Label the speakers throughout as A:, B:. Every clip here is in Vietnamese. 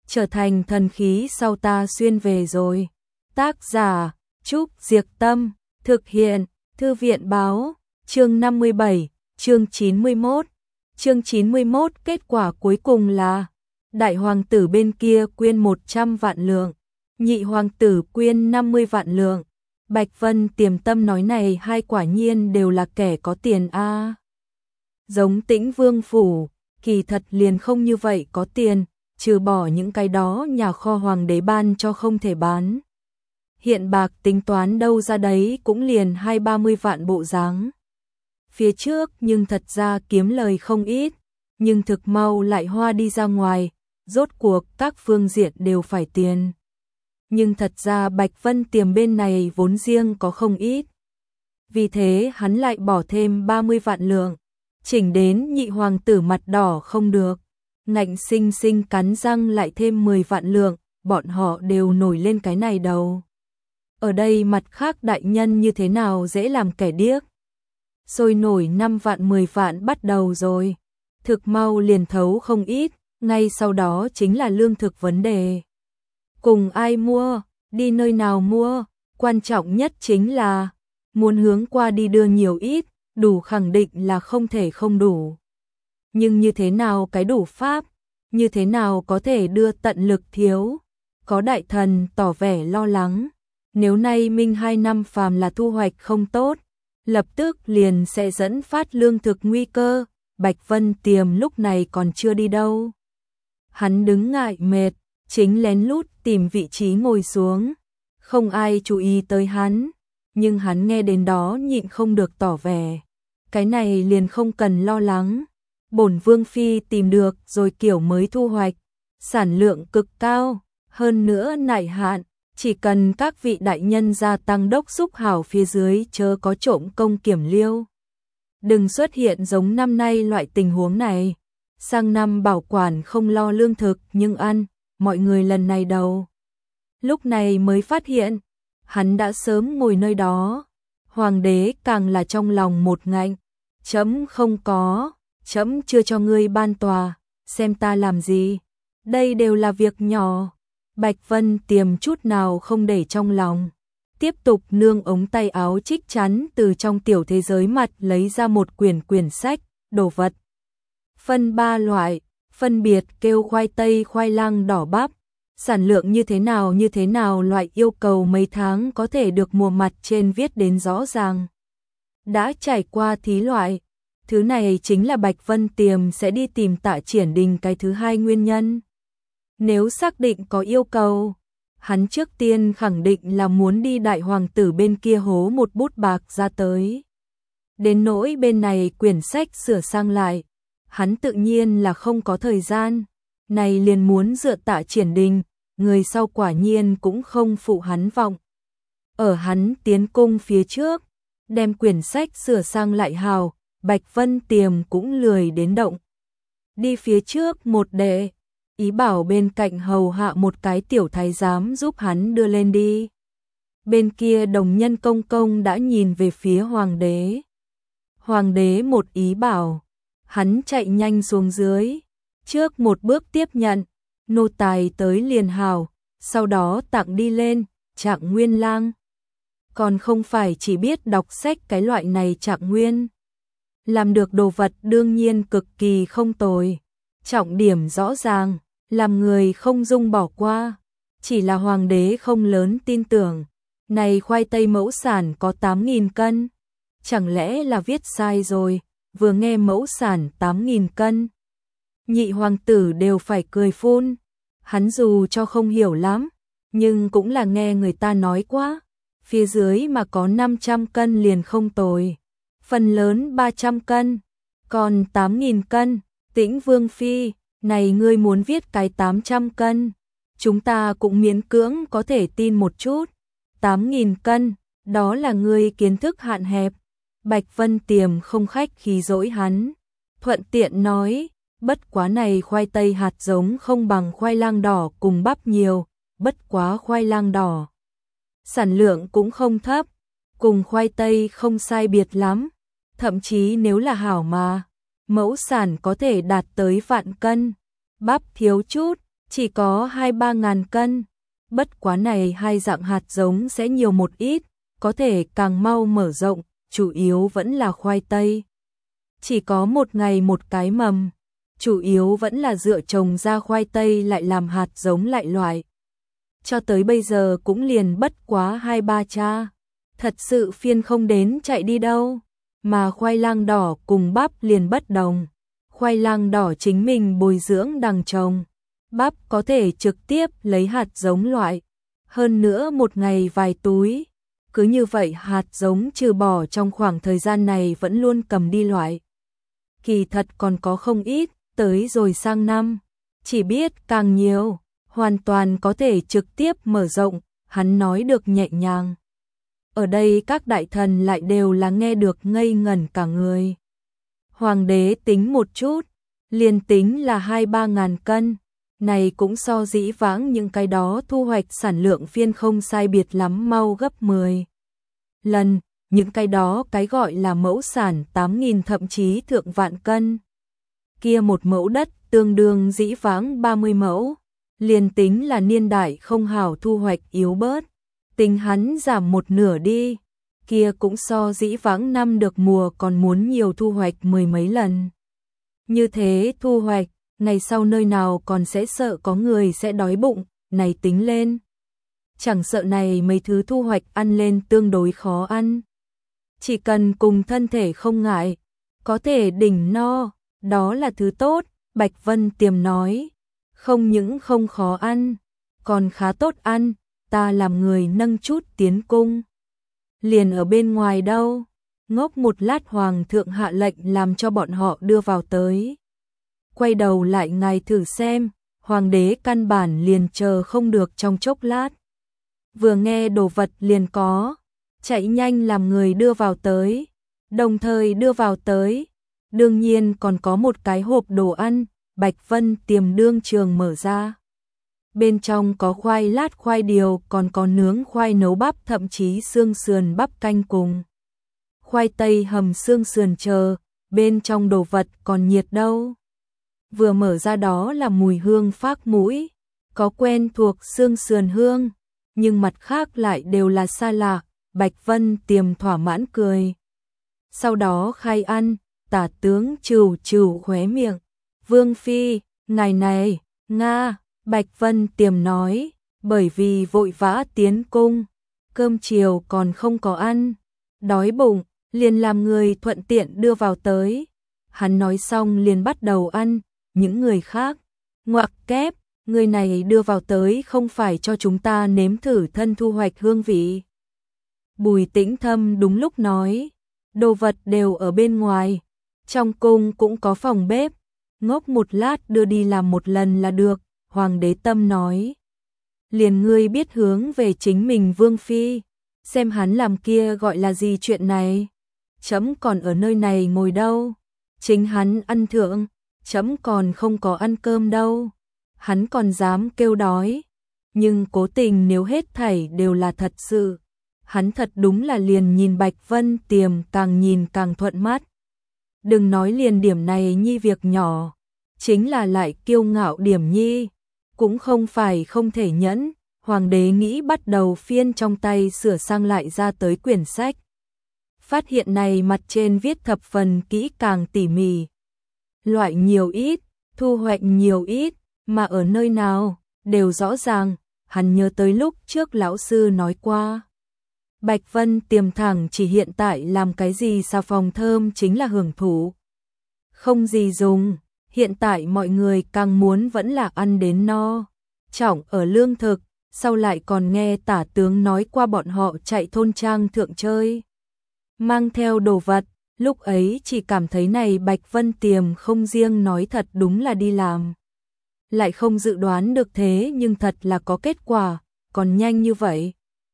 A: trở thành thần khí sau ta xuyên về rồi. Tác giả, Trúc Diệc Tâm, thực hiện, Thư viện Báo, chương 57, chương 91. Chương 91 kết quả cuối cùng là đại hoàng tử bên kia quyên 100 vạn lượng, nhị hoàng tử quyên 50 vạn lượng. Bạch Vân Tiềm tâm nói này hai quả nhiên đều là kẻ có tiền a. Giống Tĩnh Vương phủ, kỳ thật liền không như vậy có tiền, trừ bỏ những cái đó nhà kho hoàng đế ban cho không thể bán. Hiện bạc tính toán đâu ra đấy cũng liền 20-30 vạn bộ dáng. Phía trước nhưng thật ra kiếm lời không ít, nhưng thực mau lại hoa đi ra ngoài, rốt cuộc các phương diện đều phải tiền. Nhưng thật ra Bạch Vân Tiềm bên này vốn riêng có không ít. Vì thế hắn lại bỏ thêm 30 vạn lượng, chỉnh đến nhị hoàng tử mặt đỏ không được. Ngạnh sinh sinh cắn răng lại thêm 10 vạn lượng, bọn họ đều nổi lên cái này đầu. Ở đây mặt khác đại nhân như thế nào dễ làm kẻ điếc. Sôi nổi 5 vạn 10 vạn bắt đầu rồi. Thực mau liền thấu không ít, ngay sau đó chính là lương thực vấn đề. Cùng ai mua, đi nơi nào mua, quan trọng nhất chính là muốn hướng qua đi đưa nhiều ít, đủ khẳng định là không thể không đủ. Nhưng như thế nào cái đủ pháp, như thế nào có thể đưa tận lực thiếu. Có đại thần tỏ vẻ lo lắng, nếu nay Minh 2 năm phàm là thu hoạch không tốt, lập tức liền sẽ dẫn phát lương thực nguy cơ. Bạch Vân Tiềm lúc này còn chưa đi đâu. Hắn đứng ngại mệt, chính lén lút tìm vị trí ngồi xuống. Không ai chú ý tới hắn, nhưng hắn nghe đến đó nhịn không được tỏ vẻ. Cái này liền không cần lo lắng. Bổn Vương Phi tìm được rồi kiểu mới thu hoạch, sản lượng cực cao, hơn nữa nại hạn, chỉ cần các vị đại nhân gia tăng đốc xúc hảo phía dưới chớ có trộm công kiểm liêu. Đừng xuất hiện giống năm nay loại tình huống này, sang năm bảo quản không lo lương thực nhưng ăn, mọi người lần này đầu. Lúc này mới phát hiện, hắn đã sớm ngồi nơi đó, hoàng đế càng là trong lòng một ngạnh, chấm không có. Chấm chưa cho ngươi ban tòa, xem ta làm gì, đây đều là việc nhỏ. Bạch Vân Tiềm chút nào không để trong lòng, tiếp tục nương ống tay áo chích chắn từ trong tiểu thế giới mặt lấy ra một quyển sách, đồ vật. Phân 3 loại, phân biệt kêu khoai tây, khoai lang, đỏ bắp, sản lượng như thế nào loại yêu cầu mấy tháng có thể được mùa mặt trên viết đến rõ ràng. Đã trải qua thí loại. Thứ này chính là Bạch Vân Tiềm sẽ đi tìm Tạ Triển Đình cái thứ hai nguyên nhân. Nếu xác định có yêu cầu, hắn trước tiên khẳng định là muốn đi đại hoàng tử bên kia hố một bút bạc ra tới. Đến nỗi bên này quyển sách sửa sang lại, hắn tự nhiên là không có thời gian, này liền muốn dựa Tạ Triển Đình, người sau quả nhiên cũng không phụ hắn vọng. Ở hắn tiến cung phía trước, đem quyển sách sửa sang lại hào, Bạch Vân Tiềm cũng lười đến động. Đi phía trước một đệ, ý bảo bên cạnh hầu hạ một cái tiểu thái giám giúp hắn đưa lên đi. Bên kia đồng nhân công công đã nhìn về phía hoàng đế. Hoàng đế một ý bảo, hắn chạy nhanh xuống dưới, trước một bước tiếp nhận, nô tài tới liền hào, sau đó tặng đi lên, Trạng Nguyên lang. Còn không phải chỉ biết đọc sách cái loại này Trạng Nguyên. Làm được đồ vật đương nhiên cực kỳ không tồi, trọng điểm rõ ràng, làm người không dung bỏ qua. Chỉ là hoàng đế không lớn tin tưởng, này khoai tây mẫu sản có 8.000 cân, chẳng lẽ là viết sai rồi, vừa nghe mẫu sản 8.000 cân. Nhị hoàng tử đều phải cười phun, hắn dù cho không hiểu lắm, nhưng cũng là nghe người ta nói quá, phía dưới mà có 500 cân liền không tồi. Phần lớn 300 cân, còn 8.000 cân, Tĩnh Vương Phi, này ngươi muốn viết cái 800 cân, chúng ta cũng miễn cưỡng có thể tin một chút, 8.000 cân, đó là ngươi kiến thức hạn hẹp. Bạch Vân Tiềm không khách khí dỗi hắn, thuận tiện nói, bất quá này khoai tây hạt giống không bằng khoai lang đỏ cùng bắp nhiều, bất quá khoai lang đỏ. Sản lượng cũng không thấp, cùng khoai tây không sai biệt lắm. Thậm chí nếu là hảo mà, mẫu sản có thể đạt tới vạn cân, bắp thiếu chút, chỉ có 2-3 ngàn cân. Bất quá này hai dạng hạt giống sẽ nhiều một ít, có thể càng mau mở rộng, chủ yếu vẫn là khoai tây. Chỉ có một ngày một cái mầm, chủ yếu vẫn là dựa trồng ra khoai tây lại làm hạt giống lại loại. Cho tới bây giờ cũng liền bất quá 2-3 cha, thật sự phiên không đến chạy đi đâu. Mà khoai lang đỏ cùng bắp liền bất đồng. Khoai lang đỏ chính mình bồi dưỡng đằng trồng, bắp có thể trực tiếp lấy hạt giống loại, hơn nữa một ngày vài túi. Cứ như vậy hạt giống trừ bỏ trong khoảng thời gian này vẫn luôn cầm đi loại. Kỳ thật còn có không ít, tới rồi sang năm, chỉ biết càng nhiều, hoàn toàn có thể trực tiếp mở rộng, hắn nói được nhẹ nhàng. Ở đây các đại thần lại đều là nghe được ngây ngẩn cả người. Hoàng đế tính một chút, liền tính là 2-3 ngàn cân, này cũng so dĩ vãng những cái đó thu hoạch sản lượng phiên không sai biệt lắm mau gấp 10 lần, những cái đó cái gọi là mẫu sản 8.000 thậm chí thượng vạn cân. Kia một mẫu đất tương đương dĩ vãng 30 mẫu, liền tính là niên đại không hảo thu hoạch yếu bớt, tính hắn giảm một nửa đi, kia cũng so dĩ vãng năm được mùa còn muốn nhiều thu hoạch 10 mấy lần. Như thế thu hoạch, ngày sau nơi nào còn sẽ sợ có người sẽ đói bụng, này tính lên. Chẳng sợ này mấy thứ thu hoạch ăn lên tương đối khó ăn. Chỉ cần cùng thân thể không ngại, có thể đỉnh no, đó là thứ tốt, Bạch Vân Tiềm nói. Không những không khó ăn, còn khá tốt ăn, ta làm người nâng chút tiến cung. Liền ở bên ngoài đâu, ngốc một lát hoàng thượng hạ lệnh làm cho bọn họ đưa vào tới. Quay đầu lại ngài thử xem, hoàng đế căn bản liền chờ không được trong chốc lát. Vừa nghe đồ vật liền có, chạy nhanh làm người đưa vào tới, đồng thời đưa vào tới. Đương nhiên còn có một cái hộp đồ ăn, Bạch Vân Tiềm đương trường mở ra. Bên trong có khoai lát khoai điều, còn có nướng khoai nấu bắp, thậm chí xương sườn bắp canh cùng khoai tây hầm xương sườn chờ, bên trong đồ vật còn nhiệt đâu. Vừa mở ra đó là mùi hương phác mũi, có quen thuộc xương sườn hương, nhưng mặt khác lại đều là xa lạ. Bạch Vân Tiềm thỏa mãn cười. Sau đó khai ăn, Tả tướng trừ trừ khóe miệng. Vương phi, ngài này, Nga, Bạch Vân Tiềm nói, bởi vì vội vã tiến cung, cơm chiều còn không có ăn, đói bụng, liền làm người thuận tiện đưa vào tới. Hắn nói xong liền bắt đầu ăn, những người khác, ngoặc kép, người này đưa vào tới không phải cho chúng ta nếm thử thân thu hoạch hương vị. Bùi Tĩnh Thâm đúng lúc nói, đồ vật đều ở bên ngoài, trong cung cũng có phòng bếp, ngốc một lát đưa đi làm một lần là được. Hoàng đế Tâm nói, liền ngươi biết hướng về chính mình vương phi, xem hắn làm kia gọi là gì chuyện này. Chấm còn ở nơi này ngồi đâu, chính hắn ăn thượng, chấm còn không có ăn cơm đâu, hắn còn dám kêu đói. Nhưng cố tình nếu hết thảy đều là thật sự, hắn thật đúng là liền nhìn Bạch Vân Tiềm càng nhìn càng thuận mắt. Đừng nói liền điểm này nhi việc nhỏ, chính là lại kiêu ngạo điểm nhi, cũng không phải không thể nhẫn. Hoàng đế nghĩ bắt đầu phiên trong tay sửa sang lại ra tới quyển sách. Phát hiện này mặt trên viết thập phần kỹ càng tỉ mỉ. Loại nhiều ít, thu hoạch nhiều ít, mà ở nơi nào, đều rõ ràng. Hắn nhớ tới lúc trước lão sư nói qua. Bạch Vân Tiềm thẳng chỉ hiện tại làm cái gì xà phòng thơm chính là hưởng thụ. Không gì dùng, hiện tại mọi người càng muốn vẫn là ăn đến no. Trọng ở lương thực, sau lại còn nghe tả tướng nói qua bọn họ chạy thôn trang thượng chơi. Mang theo đồ vật, lúc ấy chỉ cảm thấy này Bạch Vân Tiềm không riêng nói thật đúng là đi làm. Lại không dự đoán được thế nhưng thật là có kết quả, còn nhanh như vậy.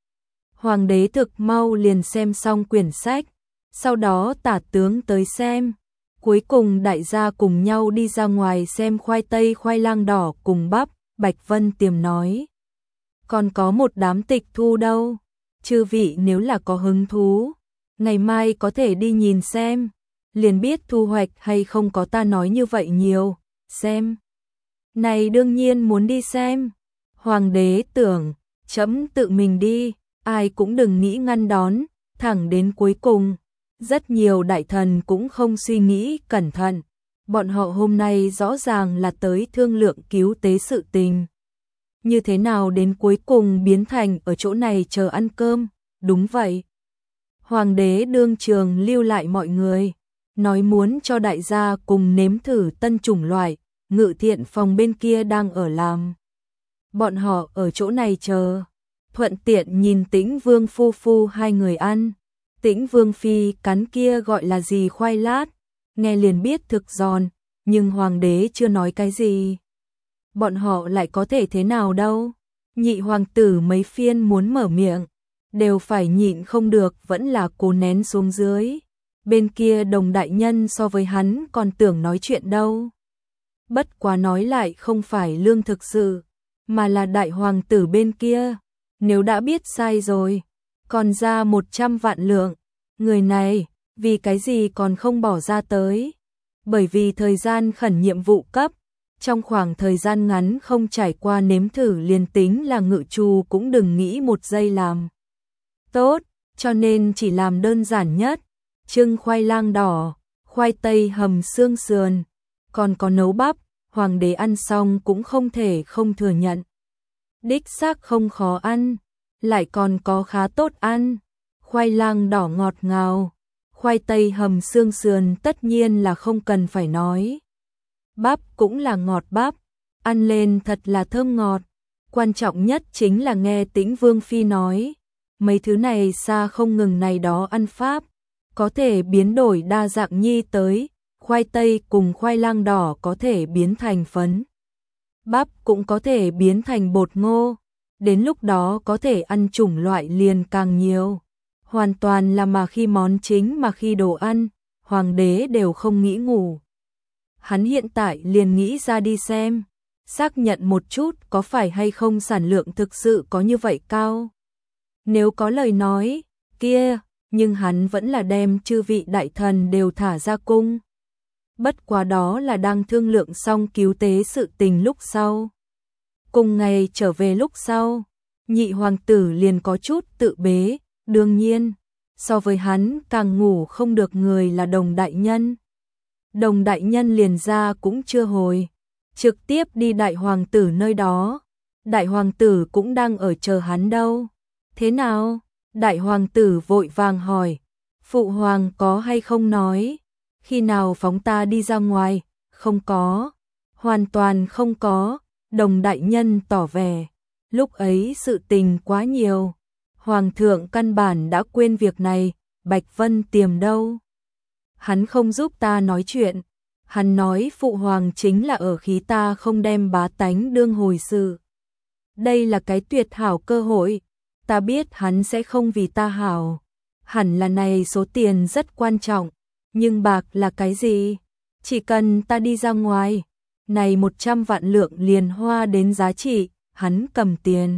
A: Hoàng đế thực mau liền xem xong quyển sách, sau đó tả tướng tới xem. Cuối cùng đại gia cùng nhau đi ra ngoài xem khoai tây khoai lang đỏ cùng bắp. Bạch Vân Tiềm nói, còn có một đám tịch thu đâu, chư vị nếu là có hứng thú, ngày mai có thể đi nhìn xem, liền biết thu hoạch hay không có ta nói như vậy nhiều, xem. Này đương nhiên muốn đi xem. Hoàng đế tưởng, trẫm tự mình đi, ai cũng đừng nghĩ ngăn đón, thẳng đến cuối cùng. Rất nhiều đại thần cũng không suy nghĩ cẩn thận. Bọn họ hôm nay rõ ràng là tới thương lượng cứu tế sự tình. Như thế nào đến cuối cùng biến thành ở chỗ này chờ ăn cơm, đúng vậy. Hoàng đế đương trường lưu lại mọi người, nói muốn cho đại gia cùng nếm thử tân chủng loại, Ngự Thiện Phòng bên kia đang ở làm. Bọn họ ở chỗ này chờ, thuận tiện nhìn Tĩnh Vương phu phu hai người ăn. Tĩnh Vương phi cắn kia gọi là gì khoai lát, nghe liền biết thực giòn, nhưng hoàng đế chưa nói cái gì. Bọn họ lại có thể thế nào đâu. Nhị hoàng tử mấy phiên muốn mở miệng, đều phải nhịn không được, vẫn là cố nén xuống dưới. Bên kia Đồng đại nhân so với hắn còn tưởng nói chuyện đâu. Bất quá nói lại không phải lương thực sự, mà là đại hoàng tử bên kia. Nếu đã biết sai rồi, còn ra 100 vạn lượng. Người này, vì cái gì còn không bỏ ra tới? Bởi vì thời gian khẩn nhiệm vụ cấp, trong khoảng thời gian ngắn không trải qua nếm thử liền tính là ngự trù cũng đừng nghĩ một giây làm tốt, cho nên chỉ làm đơn giản nhất, trưng khoai lang đỏ, khoai tây hầm xương sườn, còn có nấu bắp, hoàng đế ăn xong cũng không thể không thừa nhận. Đích xác không khó ăn, lại còn có khá tốt ăn, khoai lang đỏ ngọt ngào, khoai tây hầm xương sườn tất nhiên là không cần phải nói. Bắp cũng là ngọt bắp, ăn lên thật là thơm ngọt. Quan trọng nhất chính là nghe Tĩnh Vương phi nói, mấy thứ này xa không ngừng này đó ăn pháp, có thể biến đổi đa dạng nhi tới, khoai tây cùng khoai lang đỏ có thể biến thành phấn, bắp cũng có thể biến thành bột ngô, đến lúc đó có thể ăn chủng loại liền càng nhiều. Hoàn toàn là mà khi món chính mà khi đồ ăn, hoàng đế đều không nghĩ ngủ. Hắn hiện tại liền nghĩ ra đi xem, xác nhận một chút có phải hay không sản lượng thực sự có như vậy cao. Nếu có lời nói, kia, nhưng hắn vẫn là đem chư vị đại thần đều thả ra cung. Bất quá đó là đang thương lượng xong cứu tế sự tình lúc sau. Cùng ngày trở về lúc sau, nhị hoàng tử liền có chút tự bế, đương nhiên, so với hắn càng ngủ không được người là Đồng đại nhân. Đồng đại nhân liền ra cũng chưa hồi, trực tiếp đi đại hoàng tử nơi đó. Đại hoàng tử cũng đang ở chờ hắn đâu. Thế nào? Đại hoàng tử vội vàng hỏi, phụ hoàng có hay không nói, khi nào phóng ta đi ra ngoài? Không có, hoàn toàn không có. Đồng đại nhân tỏ vẻ, lúc ấy sự tình quá nhiều, hoàng thượng căn bản đã quên việc này. Bạch Vân Tiềm đâu? Hắn không giúp ta nói chuyện, hắn nói phụ hoàng chính là ở khí ta không đem bá tánh đương hồi sự. Đây là cái tuyệt hảo cơ hội, ta biết hắn sẽ không vì ta hảo, hẳn là này số tiền rất quan trọng, nhưng bạc là cái gì? Chỉ cần ta đi ra ngoài, này 100 vạn lượng liền hoa đến giá trị, hắn cầm tiền.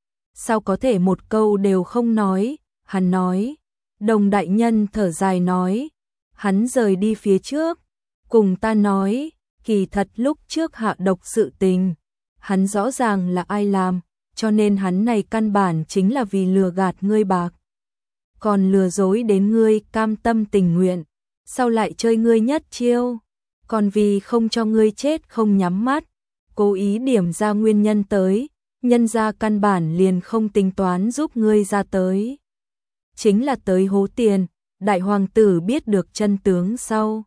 A: Sao có thể một câu đều không nói? Hắn nói. Đồng đại nhân thở dài nói, hắn rời đi phía trước, cùng ta nói, kỳ thật lúc trước hạ độc sự tình, hắn rõ ràng là ai làm, cho nên hắn này căn bản chính là vì lừa gạt ngươi bạc. Còn lừa dối đến ngươi cam tâm tình nguyện, sau lại chơi ngươi nhất chiêu, còn vì không cho ngươi chết không nhắm mắt, cố ý điểm ra nguyên nhân tới, nhân ra căn bản liền không tính toán giúp ngươi ra tới. Chính là tới hố tiền, đại hoàng tử biết được chân tướng sau.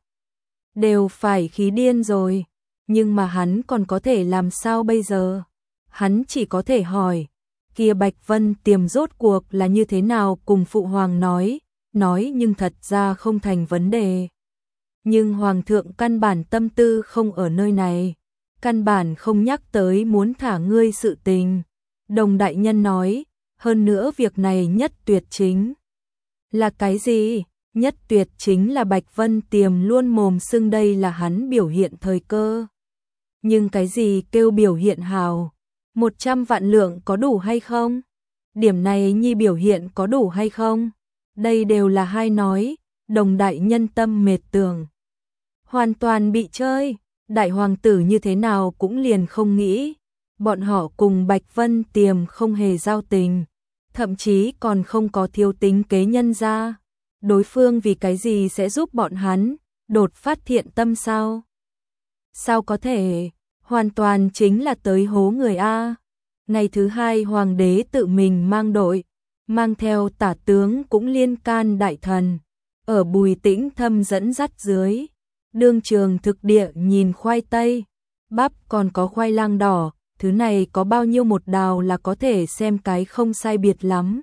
A: Đều phải khí điên rồi, nhưng mà hắn còn có thể làm sao bây giờ? Hắn chỉ có thể hỏi, kia Bạch Vân Tiềm rốt cuộc là như thế nào cùng phụ hoàng nói nhưng thật ra không thành vấn đề. Nhưng hoàng thượng căn bản tâm tư không ở nơi này, căn bản không nhắc tới muốn thả ngươi sự tình. Đồng đại nhân nói, hơn nữa việc này nhất tuyệt chính là cái gì? Nhất tuyệt chính là Bạch Vân Tiềm luôn mồm xưng đây là hắn biểu hiện thời cơ. Nhưng cái gì kêu biểu hiện hào? 100 vạn lượng có đủ hay không? Điểm này nhi biểu hiện có đủ hay không? Đây đều là hai nói, đồng đại nhân tâm mệt tưởng. Hoàn toàn bị chơi, đại hoàng tử như thế nào cũng liền không nghĩ, bọn họ cùng Bạch Vân Tiềm không hề giao tình, thậm chí còn không có thiếu tính kế nhân ra. Đối phương vì cái gì sẽ giúp bọn hắn đột phát thiện tâm sao? Sao có thể, hoàn toàn chính là tới hố người A. Ngày thứ hai hoàng đế tự mình mang đội, mang theo tả tướng cũng liên can đại thần, ở Bùi Tĩnh Thâm dẫn dắt dưới, đương trường thực địa nhìn khoai tây, bắp còn có khoai lang đỏ, thứ này có bao nhiêu một đào là có thể xem cái không sai biệt lắm.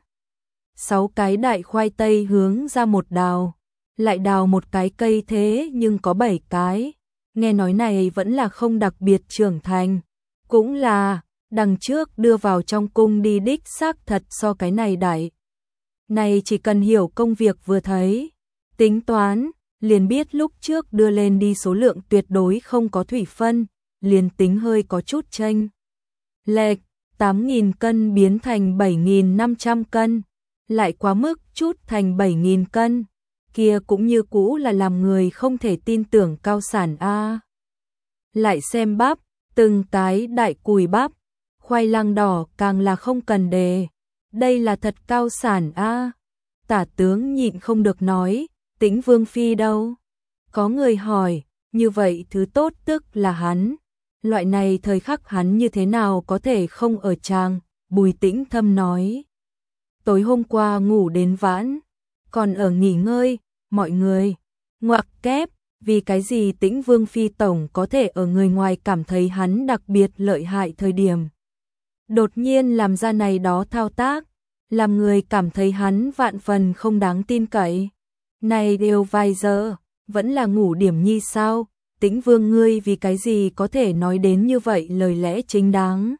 A: 6 cái đại khoai tây hướng ra một đào, lại đào một cái cây thế nhưng có 7 cái, nghe nói này vẫn là không đặc biệt trưởng thành, cũng là đằng trước đưa vào trong cung đi đích xác thật so cái này đại. Này chỉ cần hiểu công việc vừa thấy, tính toán, liền biết lúc trước đưa lên đi số lượng tuyệt đối không có thủy phân, liền tính hơi có chút chênh lệch, 8.000 cân biến thành 7.500 cân, lại quá mức chút thành 7.000 cân, kia cũng như cũ là làm người không thể tin tưởng cao sản a. Lại xem bắp, từng cái đại cùi bắp, khoai lang đỏ càng là không cần đề, đây là thật cao sản a. Tả tướng nhịn không được nói, Tĩnh Vương phi đâu? Có người hỏi, như vậy thứ tốt tức là hắn, loại này thời khắc hắn như thế nào có thể không ở tràng? Bùi Tĩnh Thâm nói, tối hôm qua ngủ đến vãn, còn ở nghỉ ngơi, mọi người ngoặc kép, vì cái gì Tĩnh Vương phi tổng có thể ở người ngoài cảm thấy hắn đặc biệt lợi hại thời điểm đột nhiên làm ra này đó thao tác, làm người cảm thấy hắn vạn phần không đáng tin cậy. Này đều vài giờ, vẫn là ngủ điểm nhi sao? Tĩnh Vương ngươi vì cái gì có thể nói đến như vậy lời lẽ chính đáng?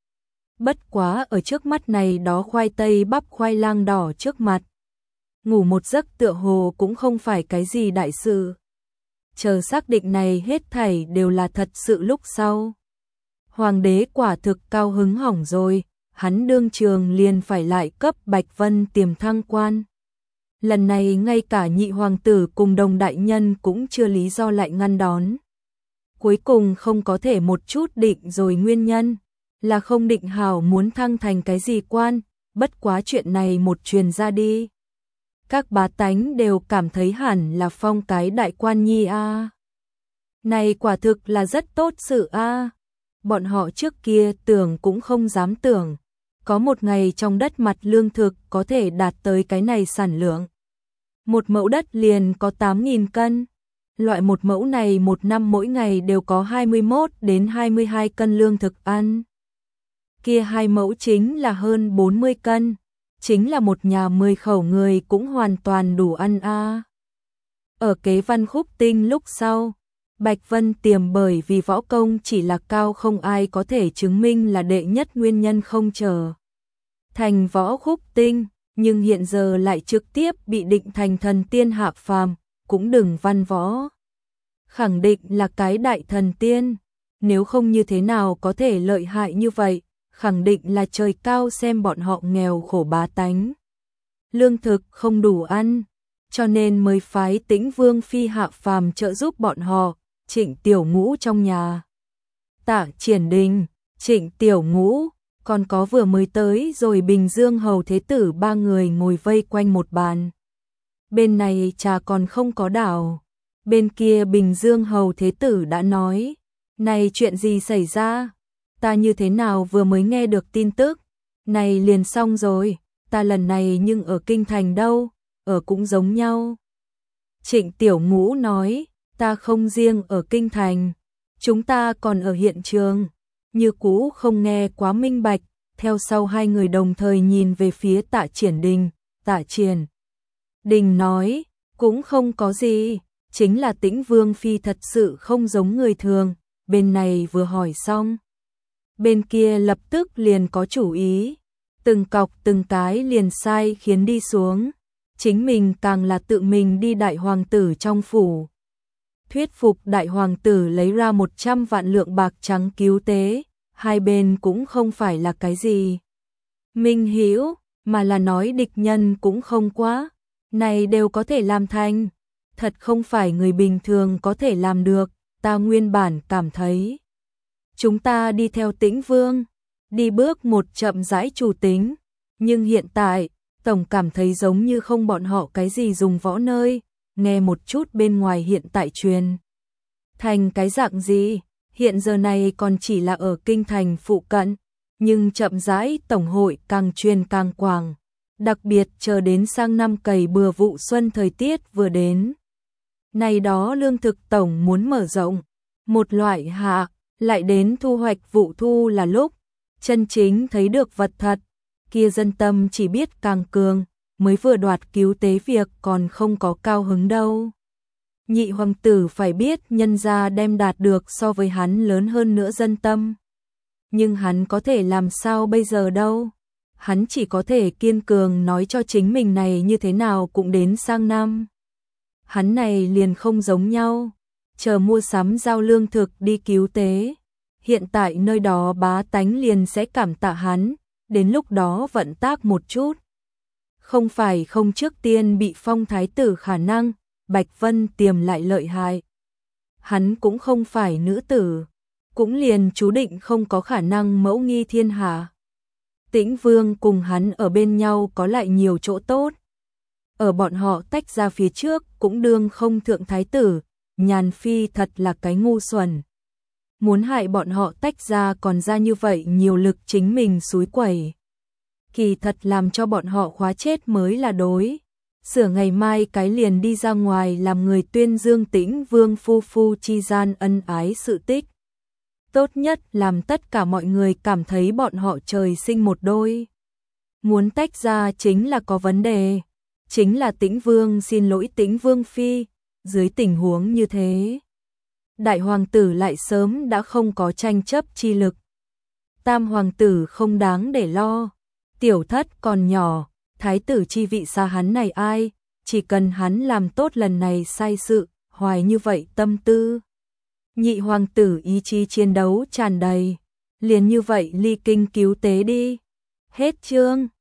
A: Bất quá ở trước mắt này đó khoai tây bắp khoai lang đỏ trước mặt, ngủ một giấc tựa hồ cũng không phải cái gì đại sự. Chờ xác định này hết thảy đều là thật sự lúc sau. Hoàng đế quả thực cao hứng hỏng rồi, hắn đương trường liền phải lại cấp Bạch Vân Tiềm thăng quan. Lần này ngay cả nhị hoàng tử cùng đồng đại nhân cũng chưa lý do lại ngăn đón. Cuối cùng không có thể một chút định rồi nguyên nhân, là không định hảo muốn thăng thành cái gì quan, bất quá chuyện này một truyền ra đi. Các bá tánh đều cảm thấy hẳn là phong cái đại quan nhi a. Này quả thực là rất tốt sự a. Bọn họ trước kia tưởng cũng không dám tưởng, có một ngày trong đất mặt lương thực có thể đạt tới cái này sản lượng. Một mẫu đất liền có 8.000 cân. Loại một mẫu này một năm mỗi ngày đều có 21 đến 22 cân lương thực ăn. Kia 2 mẫu chính là hơn 40 cân. Chính là một nhà 10 khẩu người cũng hoàn toàn đủ ăn a. Ở kế văn khúc tinh lúc sau, Bạch Vân Tiềm bởi vì võ công chỉ là cao không ai có thể chứng minh là đệ nhất nguyên nhân không trở thành võ khúc tinh, nhưng hiện giờ lại trực tiếp bị định thành thần tiên hạ phàm, cũng đừng văn võ. Khẳng định là cái đại thần tiên, nếu không như thế nào có thể lợi hại như vậy, khẳng định là trời cao xem bọn họ nghèo khổ bá tánh. Lương thực không đủ ăn, cho nên mới phái Tĩnh Vương phi hạ phàm trợ giúp bọn họ. Trịnh Tiểu Ngũ trong nhà, Tạ Triển Đình, Trịnh Tiểu Ngũ, còn có vừa mới tới rồi Bình Dương hầu thế tử 3 người ngồi vây quanh một bàn. Bên này trà còn không có đảo, bên kia Bình Dương hầu thế tử đã nói, này chuyện gì xảy ra? Ta như thế nào vừa mới nghe được tin tức, này liền xong rồi, ta lần này nhưng ở kinh thành đâu, ở cũng giống nhau. Trịnh Tiểu Ngũ nói, ta không riêng ở kinh thành, chúng ta còn ở hiện trường, như cũ không nghe quá minh bạch, theo sau hai người đồng thời nhìn về phía Tạ Triển Đình, Tạ Triển Đình nói, cũng không có gì, chính là Tĩnh Vương phi thật sự không giống người thường, bên này vừa hỏi xong, bên kia lập tức liền có chủ ý, từng cọc từng cái liền sai khiến đi xuống, chính mình càng là tự mình đi đại hoàng tử trong phủ. Thuyết phục đại hoàng tử lấy ra 100 vạn lượng bạc trắng cứu tế, hai bên cũng không phải là cái gì minh hữu, mà là nói địch nhân cũng không quá, này đều có thể làm thành, thật không phải người bình thường có thể làm được. ta nguyên bản cảm thấy chúng ta đi theo Tĩnh Vương, đi bước một chậm rãi chủ tính, nhưng hiện tại, tổng cảm thấy giống như không bọn họ cái gì dùng võ nơi, nghe một chút bên ngoài hiện tại truyền. Thành cái dạng gì, hiện giờ này còn chỉ là ở kinh thành phụ cận, nhưng chậm rãi tổng hội càng truyền càng quảng, đặc biệt chờ đến sang năm cày bừa vụ xuân thời tiết vừa đến. Này đó lương thực tổng muốn mở rộng, một loại hạ, lại đến thu hoạch vụ thu là lúc, chân chính thấy được vật thật, kia dân tâm chỉ biết càng cường, mới vừa đoạt cứu tế việc còn không có cao hứng đâu. Nhị hoàng tử phải biết nhân gia đem đạt được so với hắn lớn hơn nữa dân tâm. Nhưng hắn có thể làm sao bây giờ đâu? Hắn chỉ có thể kiên cường nói cho chính mình này như thế nào cũng đến sang năm. Hắn này liền không giống nhau, chờ mua sắm giao lương thực đi cứu tế. Hiện tại nơi đó bá tánh liền sẽ cảm tạ hắn, đến lúc đó vận tác một chút. Không phải không trước tiên bị phong thái tử khả năng, Bạch Vân Tiềm lại lợi hại. Hắn cũng không phải nữ tử, cũng liền chú định không có khả năng mẫu nghi thiên hạ. Tĩnh Vương cùng hắn ở bên nhau có lại nhiều chỗ tốt. Ở bọn họ tách ra phía trước cũng đương không thượng thái tử, Nhàn Phi thật là cái ngu xuẩn. Muốn hại bọn họ tách ra còn ra như vậy nhiều lực chính mình xúi quẩy. Kỳ thật làm cho bọn họ khóa chết mới là đối. Sửa ngày mai cái liền đi ra ngoài làm người tuyên dương Tĩnh Vương phu phu chi gian ân ái sự tích. Tốt nhất làm tất cả mọi người cảm thấy bọn họ trời sinh một đôi. Muốn tách ra chính là có vấn đề. Chính là Tĩnh Vương xin lỗi Tĩnh Vương phi, dưới tình huống như thế. Đại hoàng tử lại sớm đã không có tranh chấp chi lực. Tam hoàng tử không đáng để lo. Tiểu thất còn nhỏ, thái tử chi vị xa hắn này ai, chỉ cần hắn làm tốt lần này sai sự, hoài như vậy tâm tư. Nhị hoàng tử ý chí chiến đấu tràn đầy, liền như vậy ly kinh cứu tế đi. Hết chương.